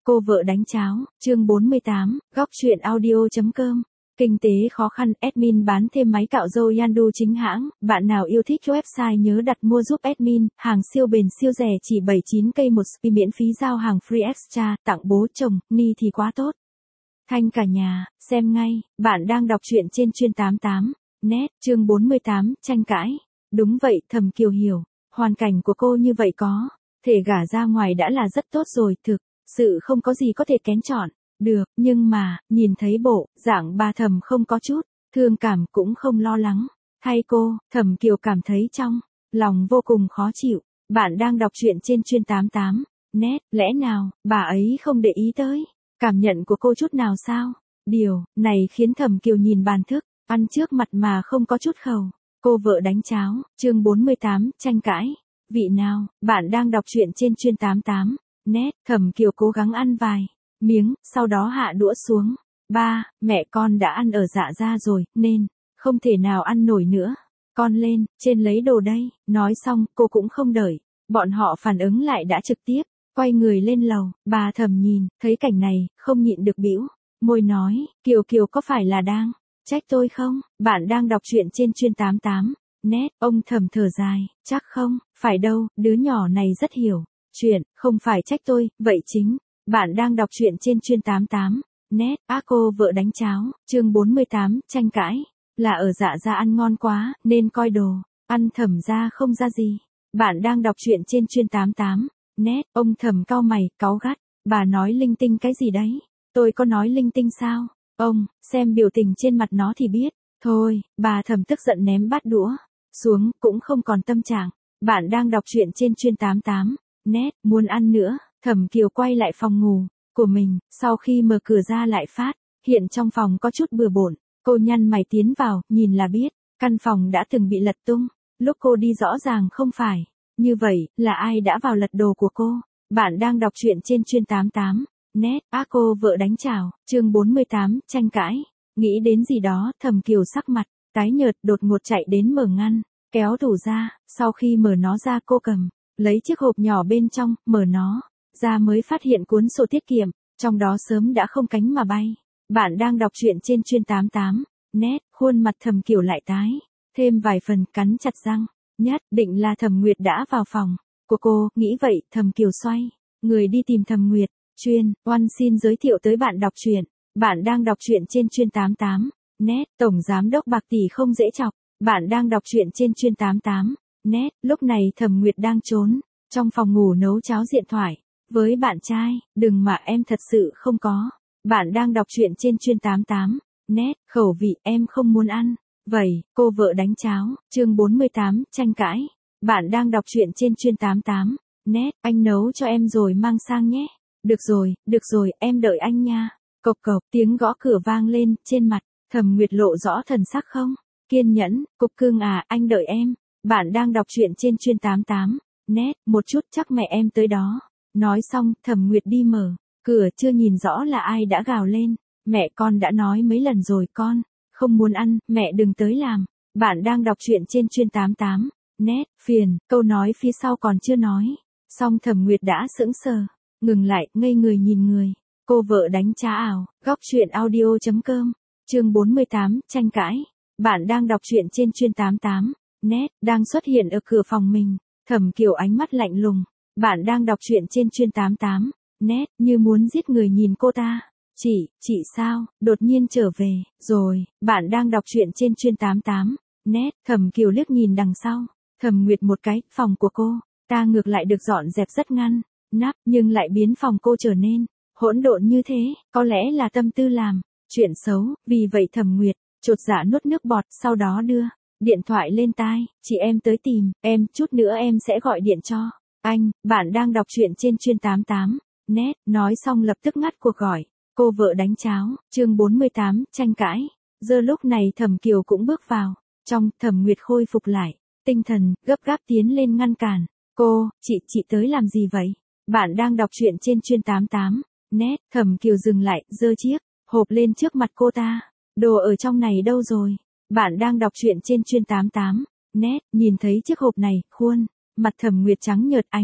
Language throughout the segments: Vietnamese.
Cô vợ đánh cháo, chương 48, góc truyện audio.com. Kinh tế khó khăn, admin bán thêm máy cạo râu Yandu chính hãng, bạn nào yêu thích website nhớ đặt mua giúp admin, hàng siêu bền siêu rẻ chỉ 79k một spi miễn phí giao hàng free extra, tặng bố chồng, ni thì quá tốt. Thanh cả nhà, xem ngay, bạn đang đọc truyện trên chuyên 88, net, chương 48, tranh cãi. Đúng vậy, Thẩm Kiều hiểu, hoàn cảnh của cô như vậy có thể gả ra ngoài đã là rất tốt rồi, thực sự không có gì có thể kén chọn được, nhưng mà, nhìn thấy bộ dạng bà Thẩm không có chút thương cảm cũng không lo lắng thay cô, Thẩm Kiều cảm thấy trong lòng vô cùng khó chịu. Bạn đang đọc truyện trên chuyên 88, net, lẽ nào bà ấy không để ý tới cảm nhận của cô chút nào sao? Điều này khiến Thẩm Kiều nhìn bàn thức ăn trước mặt mà không có chút khẩu. Cô vợ đánh cháo, chương 48, tranh cãi. Vị nào, bạn đang đọc truyện trên chuyên 88, net, Thẩm Kiều cố gắng ăn vài miếng, sau đó hạ đũa xuống. Ba, mẹ con đã ăn ở dạ ra rồi, nên không thể nào ăn nổi nữa. Con lên, trên lấy đồ đây. Nói xong, cô cũng không đợi bọn họ phản ứng lại đã trực tiếp quay người lên lầu. Bà Thẩm nhìn thấy cảnh này, không nhịn được bĩu môi nói, Kiều Kiều có phải là đang trách tôi không? Bạn đang đọc truyện trên chuyên 88, net, ông Thẩm thở dài, chắc không phải đâu, đứa nhỏ này rất hiểu chuyện, không phải trách tôi, vậy chính. Bạn đang đọc truyện trên chuyên 88, net, cô vợ đánh cháo, chương 48, tranh cãi. Là ở dạ ra ăn ngon quá, nên coi đồ ăn Thẩm ra không ra gì. Bạn đang đọc truyện trên chuyên 88, net, ông Thẩm cau mày, cáu gắt, bà nói linh tinh cái gì đấy? Tôi có nói linh tinh sao? Ông, xem biểu tình trên mặt nó thì biết. Thôi, bà Thẩm tức giận ném bát đũa xuống, cũng không còn tâm trạng. Bạn đang đọc truyện trên chuyên 88, net, muốn ăn nữa. Thẩm Kiều quay lại phòng ngủ của mình, sau khi mở cửa ra lại phát hiện trong phòng có chút bừa bộn. Cô nhăn mày tiến vào, nhìn là biết, căn phòng đã từng bị lật tung. Lúc cô đi rõ ràng không phải như vậy, là ai đã vào lật đồ của cô? Bạn đang đọc truyện trên chuyên 88, net, cô vợ đánh chảo, chương 48, tranh cãi. Nghĩ đến gì đó, Thẩm Kiều sắc mặt tái nhợt, đột ngột chạy đến mở ngăn kéo tủ ra. Sau khi mở nó ra, cô cầm lấy chiếc hộp nhỏ bên trong, mở nó ra mới phát hiện cuốn sổ tiết kiệm, trong đó sớm đã không cánh mà bay. Bạn đang đọc truyện trên chuyên 88, net, khuôn mặt Thẩm Kiều lại tái thêm vài phần, cắn chặt răng, nhất định là Thẩm Nguyệt đã vào phòng của cô. Nghĩ vậy, Thẩm Kiều xoay người đi tìm Thẩm Nguyệt. Chuyên Oan xin giới thiệu tới bạn đọc truyện. Bạn đang đọc truyện trên chuyên 88, net, tổng giám đốc bạc tỷ không dễ chọc. Bạn đang đọc truyện trên chuyên 88, net, lúc này Thẩm Nguyệt đang trốn trong phòng ngủ nấu cháo điện thoại với bạn trai. Đừng mà em thật sự không có. Bạn đang đọc truyện trên chuyên 88, net, khẩu vị em không muốn ăn. Vậy, cô vợ đánh cháo, chương 48, tranh cãi. Bạn đang đọc truyện trên chuyên 88, net, anh nấu cho em rồi mang sang nhé. Được rồi, em đợi anh nha. Cộc cộc, tiếng gõ cửa vang lên, trên mặt Thẩm Nguyệt lộ rõ thần sắc không kiên nhẫn. Cục cưng à, anh đợi em. Bạn đang đọc truyện trên chuyên 88, net, một chút chắc mẹ em tới đó. Nói xong, Thẩm Nguyệt đi mở cửa, chưa nhìn rõ là ai đã gào lên. Mẹ con đã nói mấy lần rồi, con không muốn ăn, mẹ đừng tới làm. Bạn đang đọc truyện trên chuyên 88, net, phiền, câu nói phía sau còn chưa nói xong, Thẩm Nguyệt đã sững sờ, ngừng lại, ngây người nhìn người. Cô vợ đánh cháo ảo, góc truyện audio.com, chương 48, tranh cãi. Bạn đang đọc truyện trên chuyên 88, net, đang xuất hiện ở cửa phòng mình. Thẩm Kiều ánh mắt lạnh lùng. Bạn đang đọc truyện trên chuyên 88, net, như muốn giết người nhìn cô ta. Chị sao, đột nhiên trở về, rồi. Bạn đang đọc truyện trên chuyên 88, net, Thẩm Kiều liếc nhìn đằng sau Thẩm Nguyệt một cái. Phòng của cô ta ngược lại được dọn dẹp rất ngăn nắp, nhưng lại biến phòng cô trở nên hỗn độn như thế. Có lẽ là tâm tư làm chuyện xấu, vì vậy Thẩm Nguyệt chột dạ nuốt nước bọt, sau đó đưa điện thoại lên tai. Chị em tới tìm em, chút nữa em sẽ gọi điện cho anh. Bạn đang đọc truyện trên chuyên 88, net, nói xong lập tức ngắt cuộc gọi. Cô vợ đánh cháo, chương 48, tranh cãi. Giờ lúc này Thẩm Kiều cũng bước vào trong. Thẩm Nguyệt khôi phục lại tinh thần, gấp gáp tiến lên ngăn cản cô. Chị tới làm gì vậy? Bạn đang đọc truyện trên chuyên 88, net. Thẩm Kiều dừng lại, giơ chiếc hộp lên trước mặt cô ta. Đồ ở trong này đâu rồi? Bạn đang đọc truyện trên chuyên 88, net, nhìn thấy chiếc hộp này, khuôn mặt Thẩm Nguyệt trắng nhợt, ánh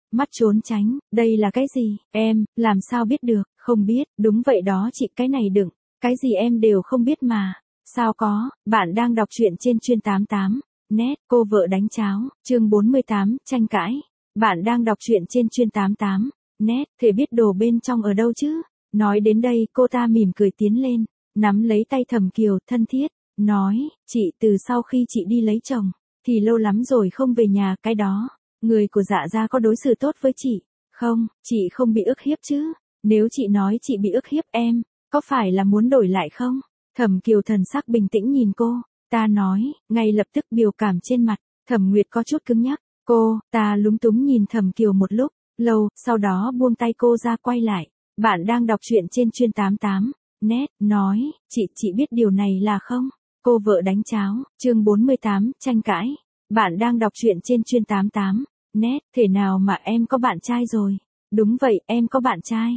mắt trốn tránh, đây là cái gì, em, làm sao biết được, không biết, đúng vậy đó chị, cái này đừng, cái gì em đều không biết mà, sao có, bạn đang đọc truyện trên chuyên 88, net, cô vợ đánh cháo, chương 48, tranh cãi, bạn đang đọc truyện trên chuyên 88, net, thể biết đồ bên trong ở đâu chứ, nói đến đây cô ta mỉm cười tiến lên, nắm lấy tay Thẩm Kiều, thân thiết, nói, chị từ sau khi chị đi lấy chồng, thì lâu lắm rồi không về nhà, cái đó, người của Dạ gia có đối xử tốt với chị, không, chị không bị ức hiếp chứ, nếu chị nói chị bị ức hiếp em, có phải là muốn đổi lại không? Thẩm Kiều thần sắc bình tĩnh nhìn cô, ta nói, ngay lập tức biểu cảm trên mặt, Thẩm Nguyệt có chút cứng nhắc, ta lúng túng nhìn Thẩm Kiều một lúc, lâu, sau đó buông tay cô ra quay lại, bạn đang đọc truyện trên chuyên 88, net, nói, chị biết điều này là không? Cô vợ đánh cháo, chương 48, tranh cãi, bạn đang đọc truyện trên chuyên 88, net, thể nào mà em có bạn trai rồi? Đúng vậy, em có bạn trai.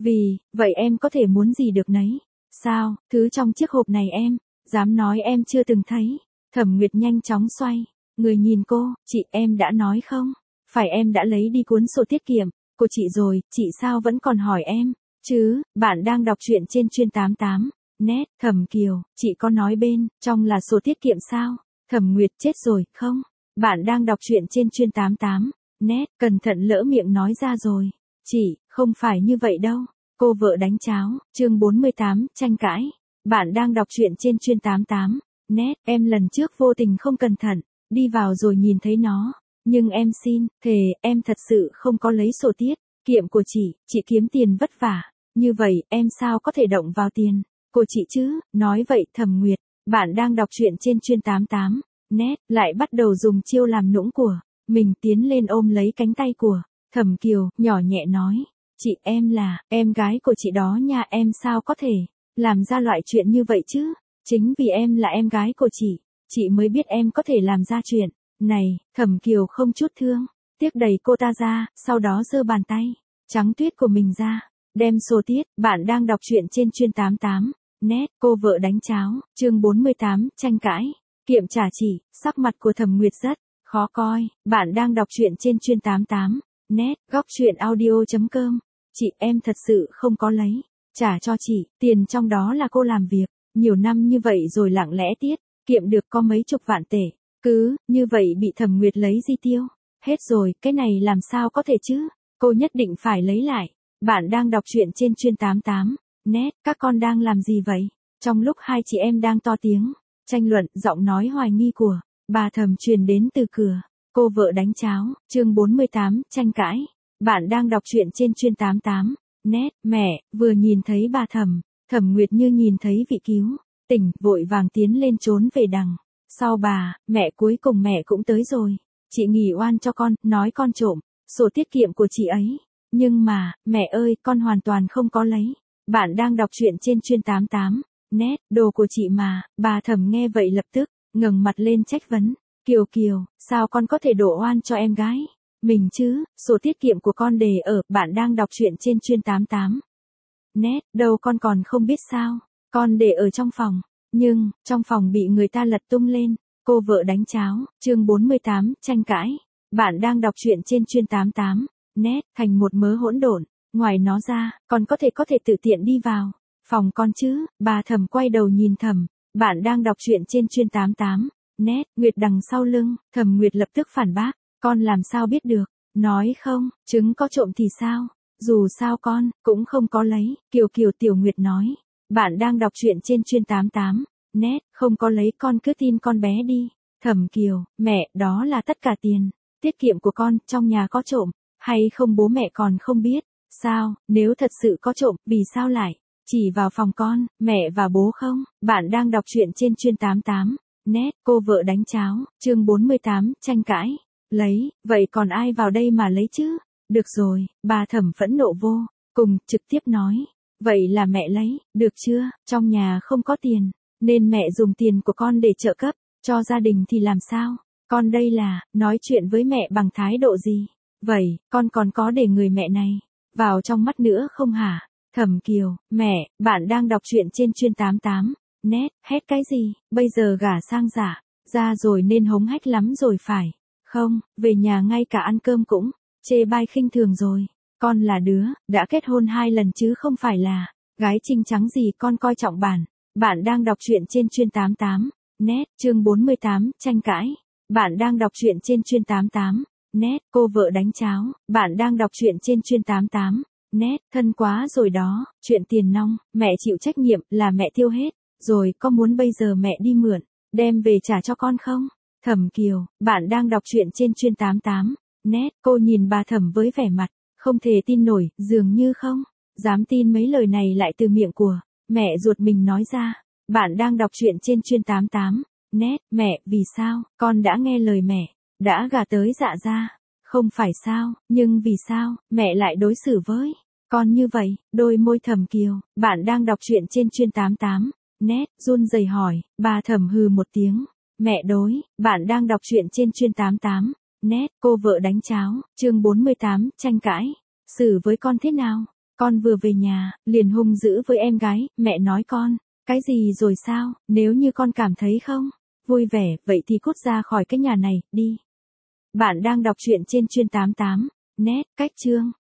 Vậy em có thể muốn gì được nấy. Sao, thứ trong chiếc hộp này em, dám nói em chưa từng thấy. Thẩm Nguyệt nhanh chóng xoay, người nhìn cô, chị em đã nói không? Phải em đã lấy đi cuốn sổ tiết kiệm của chị rồi, chị sao vẫn còn hỏi em? Chứ, bạn đang đọc truyện trên chuyên 88, net, Thẩm Kiều, chị có nói bên, trong là sổ tiết kiệm sao? Thẩm Nguyệt chết rồi, không? Bạn đang đọc truyện trên chuyên 88, net, cẩn thận lỡ miệng nói ra rồi. Chị, không phải như vậy đâu. Cô vợ đánh cháo, chương 48, tranh cãi. Bạn đang đọc truyện trên chuyên 88, net, em lần trước vô tình không cẩn thận, đi vào rồi nhìn thấy nó. Nhưng em xin, thề, em thật sự không có lấy sổ tiết kiệm của chị kiếm tiền vất vả. Như vậy, em sao có thể động vào tiền của chị chứ? Nói vậy Thẩm Nguyệt, bạn đang đọc truyện trên chuyên 88, net, lại bắt đầu dùng chiêu làm nũng của mình tiến lên ôm lấy cánh tay của Thẩm Kiều, nhỏ nhẹ nói, chị em là em gái của chị đó nha, em sao có thể làm ra loại chuyện như vậy chứ? Chính vì em là em gái của chị mới biết em có thể làm ra chuyện này. Thẩm Kiều không chút thương tiếc đẩy cô ta ra, sau đó giơ bàn tay trắng tuyết của mình ra, đem sổ tiết. Bạn đang đọc truyện trên chuyên 88, net, cô vợ đánh cháo, chương 48, tranh cãi, kiệm trả chỉ, sắc mặt của Thẩm Nguyệt rất khó coi. Bạn đang đọc truyện trên chuyên 88, net, góc truyện audio.com, chị em thật sự không có lấy trả cho chị, tiền trong đó là cô làm việc nhiều năm như vậy rồi lặng lẽ tiết kiệm được có mấy chục vạn tệ, cứ như vậy bị Thẩm Nguyệt lấy di tiêu hết rồi, cái này làm sao có thể chứ? Cô nhất định phải lấy lại. Bạn đang đọc truyện trên chuyên 88, net, các con đang làm gì vậy? Trong lúc hai chị em đang to tiếng tranh luận, giọng nói hoài nghi của bà Thẩm truyền đến từ cửa. Cô vợ đánh cháo, chương 48, tranh cãi. Bạn đang đọc truyện trên chuyên 88, net, mẹ, vừa nhìn thấy bà Thẩm, Thẩm Nguyệt như nhìn thấy vị cứu tỉnh, vội vàng tiến lên trốn về đằng sau bà. Mẹ, cuối cùng mẹ cũng tới rồi. Chị nghỉ oan cho con, nói con trộm sổ tiết kiệm của chị ấy. Nhưng mà, mẹ ơi, con hoàn toàn không có lấy. Bạn đang đọc truyện trên chuyên 88, net, đồ của chị mà. Bà Thẩm nghe vậy lập tức ngẩng mặt lên trách vấn. Kiều, sao con có thể đổ oan cho em gái mình chứ? Sổ tiết kiệm của con để ở. Bạn đang đọc truyện trên chuyên 88, net, đâu con còn không biết sao? Con để ở trong phòng, nhưng trong phòng bị người ta lật tung lên. Cô vợ đánh cháo, chương 48, tranh cãi. Bạn đang đọc truyện trên chuyên 88, net, thành một mớ hỗn độn. Ngoài nó ra, con có thể tự tiện đi vào phòng con chứ? Bà Thẩm quay đầu nhìn Thẩm. Bạn đang đọc truyện trên chuyên 88, net, Nguyệt đằng sau lưng. Thẩm Nguyệt lập tức phản bác, con làm sao biết được? Nói không, trứng có trộm thì sao? Dù sao con cũng không có lấy. Kiều, Tiểu Nguyệt nói. Bạn đang đọc truyện trên chuyên 88, net, không có lấy, con cứ tin con bé đi. Thẩm Kiều, mẹ, đó là tất cả tiền tiết kiệm của con, trong nhà có trộm hay không bố mẹ còn không biết. Sao, nếu thật sự có trộm, vì sao lại chỉ vào phòng con, mẹ và bố không? Bạn đang đọc truyện trên chuyên 88, net, cô vợ đánh cháo, chương 48, tranh cãi. Lấy, vậy còn ai vào đây mà lấy chứ? Được rồi, bà Thẩm phẫn nộ vô cùng, trực tiếp nói. Vậy là mẹ lấy, được chưa? Trong nhà không có tiền, nên mẹ dùng tiền của con để trợ cấp cho gia đình thì làm sao? Con đây là nói chuyện với mẹ bằng thái độ gì? Vậy, con còn có để người mẹ này vào trong mắt nữa không hả? Thẩm Kiều, mẹ, bạn đang đọc truyện trên chuyên 88, net, hét cái gì? Bây giờ gả sang giả ra rồi nên hống hách lắm rồi phải không? Về nhà ngay cả ăn cơm cũng chê bai khinh thường rồi. Con là đứa, đã kết hôn 2 lần chứ không phải là gái trinh trắng gì con coi trọng bản. Bạn đang đọc truyện trên chuyên 88. Net, chương 48, tranh cãi. Bạn đang đọc truyện trên chuyên 88. Net, cô vợ đánh cháo. Bạn đang đọc truyện trên chuyên 88. Net, thân quá rồi đó, chuyện tiền nong, mẹ chịu trách nhiệm là mẹ tiêu hết. Rồi, có muốn bây giờ mẹ đi mượn, đem về trả cho con không? Thẩm Kiều, bạn đang đọc truyện trên chuyên 88. Net, cô nhìn bà Thẩm với vẻ mặt không thể tin nổi, dường như không dám tin mấy lời này lại từ miệng của mẹ ruột mình nói ra. Bạn đang đọc truyện trên chuyên 88. Net, mẹ, vì sao, con đã nghe lời mẹ, đã gả tới Dạ gia. Không phải sao, nhưng vì sao, mẹ lại đối xử với con như vậy? Đôi môi Thẩm Kiều, bạn đang đọc truyện trên chuyên 88. Net, run rẩy hỏi, bà Thẩm hừ một tiếng. Mẹ đối, bạn đang đọc truyện trên chuyên 88. Net, cô vợ đánh cháo, chương 48, tranh cãi. Xử với con thế nào? Con vừa về nhà, liền hung dữ với em gái, mẹ nói con, cái gì rồi sao, nếu như con cảm thấy không vui vẻ, vậy thì cút ra khỏi cái nhà này, đi. Bạn đang đọc truyện trên chuyên 88. Net, cách chương.